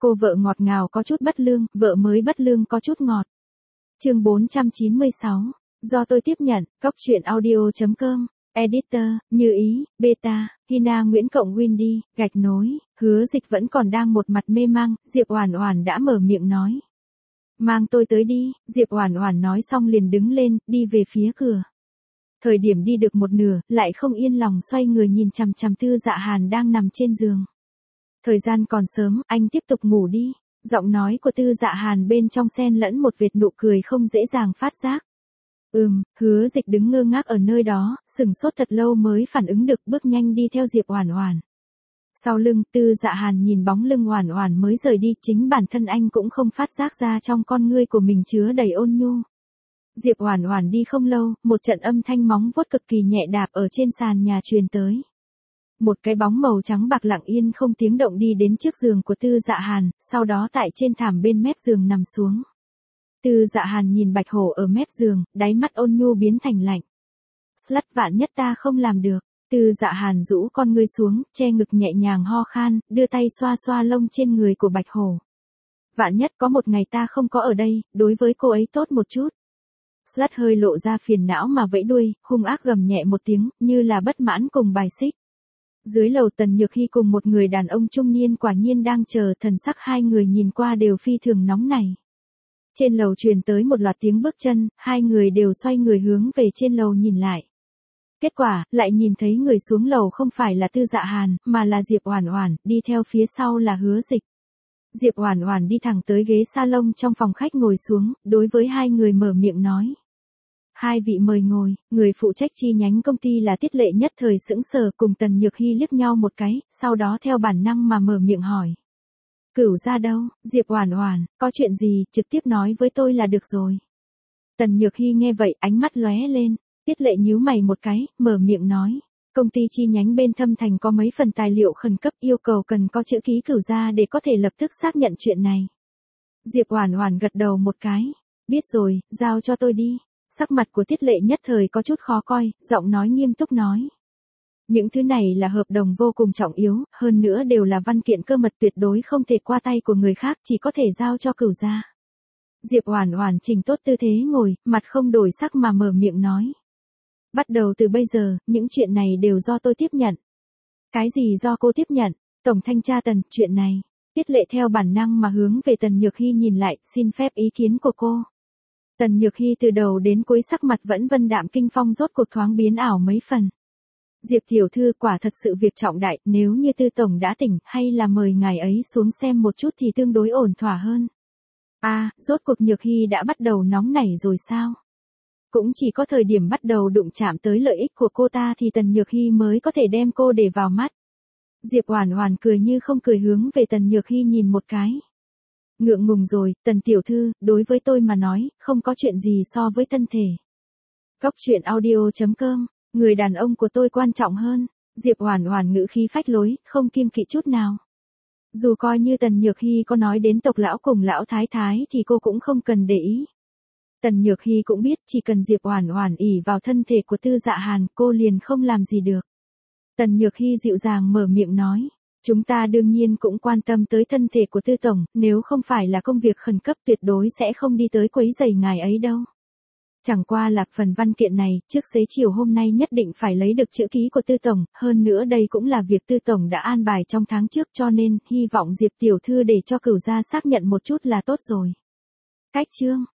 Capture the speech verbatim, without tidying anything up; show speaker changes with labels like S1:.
S1: Cô vợ ngọt ngào có chút bất lương, vợ mới bất lương có chút ngọt. Chương bốn trăm chín mươi sáu. Do tôi tiếp nhận, Cóc truyện audio chấm com. Editor, Như Ý, Beta, Hina Nguyễn cộng Windy, gạch nối, Hứa Dịch vẫn còn đang một mặt mê mang, Diệp Oản Oản đã mở miệng nói. Mang tôi tới đi, Diệp Oản Oản nói xong liền đứng lên, đi về phía cửa. Thời điểm đi được một nửa, lại không yên lòng xoay người nhìn chằm chằm Tư Dạ Hàn đang nằm trên giường. Thời gian còn sớm, anh tiếp tục ngủ đi. Giọng nói của Tư Dạ Hàn bên trong xen lẫn một vệt nụ cười không dễ dàng phát giác. Ừm, Hứa Dịch đứng ngơ ngác ở nơi đó, sững sốt thật lâu mới phản ứng được, bước nhanh đi theo Diệp Oản Oản. Sau lưng, Tư Dạ Hàn nhìn bóng lưng Oản Oản mới rời đi, chính bản thân anh cũng không phát giác ra trong con ngươi của mình chứa đầy ôn nhu. Diệp Oản Oản đi không lâu, một trận âm thanh móng vuốt cực kỳ nhẹ đạp ở trên sàn nhà truyền tới. Một cái bóng màu trắng bạc lặng yên không tiếng động đi đến trước giường của Tư Dạ Hàn, sau đó tại trên thảm bên mép giường nằm xuống. Tư Dạ Hàn nhìn Bạch Hổ ở mép giường, đáy mắt ôn nhu biến thành lạnh. Slut, vạn nhất ta không làm được. Tư Dạ Hàn rũ con ngươi xuống, che ngực nhẹ nhàng ho khan, đưa tay xoa xoa lông trên người của Bạch Hổ. Vạn nhất có một ngày ta không có ở đây, đối với cô ấy tốt một chút. Slut hơi lộ ra phiền não mà vẫy đuôi, hung ác gầm nhẹ một tiếng, như là bất mãn cùng bài xích. Dưới lầu Tần Nhược Hi cùng một người đàn ông trung niên quả nhiên đang chờ, thần sắc hai người nhìn qua đều phi thường nóng nảy. Trên lầu truyền tới một loạt tiếng bước chân, hai người đều xoay người hướng về trên lầu nhìn lại. Kết quả, lại nhìn thấy người xuống lầu không phải là Tư Dạ Hàn, mà là Diệp Oản Oản, đi theo phía sau là Hứa Dịch. Diệp Oản Oản đi thẳng tới ghế salon trong phòng khách ngồi xuống, đối với hai người mở miệng nói. Hai vị mời ngồi, người phụ trách chi nhánh công ty là Tiết Lệ nhất thời sững sờ cùng Tần Nhược Hi liếc nhau một cái, sau đó theo bản năng mà mở miệng hỏi. Cửu gia đâu? Diệp Oản Oản, có chuyện gì, trực tiếp nói với tôi là được rồi. Tần Nhược Hi nghe vậy ánh mắt lóe lên, Tiết Lệ nhíu mày một cái, mở miệng nói. Công ty chi nhánh bên Thâm Thành có mấy phần tài liệu khẩn cấp yêu cầu cần có chữ ký cửu gia để có thể lập tức xác nhận chuyện này. Diệp Oản Oản gật đầu một cái. Biết rồi, giao cho tôi đi. Sắc mặt của Tiết Lệ nhất thời có chút khó coi, giọng nói nghiêm túc nói. Những thứ này là hợp đồng vô cùng trọng yếu, hơn nữa đều là văn kiện cơ mật tuyệt đối không thể qua tay của người khác, chỉ có thể giao cho cửu gia. Diệp Oản Oản chỉnh tốt tư thế ngồi, mặt không đổi sắc mà mở miệng nói. Bắt đầu từ bây giờ, những chuyện này đều do tôi tiếp nhận. Cái gì do cô tiếp nhận? Tổng thanh tra Tần, chuyện này. Tiết Lệ theo bản năng mà hướng về Tần Nhược Hi nhìn lại, xin phép ý kiến của cô. Tần Nhược Hi từ đầu đến cuối sắc mặt vẫn vân đạm kinh phong rốt cuộc thoáng biến ảo mấy phần. Diệp tiểu thư, quả thật sự việc trọng đại, nếu như Tư tổng đã tỉnh, hay là mời ngài ấy xuống xem một chút thì tương đối ổn thỏa hơn. À, rốt cuộc Nhược Hi đã bắt đầu nóng nảy rồi sao? Cũng chỉ có thời điểm bắt đầu đụng chạm tới lợi ích của cô ta thì Tần Nhược Hi mới có thể đem cô để vào mắt. Diệp Oản Oản cười như không cười hướng về Tần Nhược Hi nhìn một cái. Ngượng ngùng rồi, Tần tiểu thư, đối với tôi mà nói, không có chuyện gì so với thân thể. Cóc truyện audio chấm com, người đàn ông của tôi quan trọng hơn. Diệp Oản Oản ngữ khí phách lối, không kiêng kỵ chút nào. Dù coi như Tần Nhược Hi có nói đến tộc lão cùng lão thái thái thì cô cũng không cần để ý. Tần Nhược Hi cũng biết chỉ cần Diệp Oản Oản ỷ vào thân thể của Tư Dạ Hàn, cô liền không làm gì được. Tần Nhược Hi dịu dàng mở miệng nói. Chúng ta đương nhiên cũng quan tâm tới thân thể của Tư tổng, nếu không phải là công việc khẩn cấp tuyệt đối sẽ không đi tới quấy rầy ngài ấy đâu. Chẳng qua là phần văn kiện này, trước xế chiều hôm nay nhất định phải lấy được chữ ký của Tư tổng, hơn nữa đây cũng là việc Tư tổng đã an bài trong tháng trước cho nên, hy vọng Diệp tiểu thư để cho cửu gia xác nhận một chút là tốt rồi. Cách chương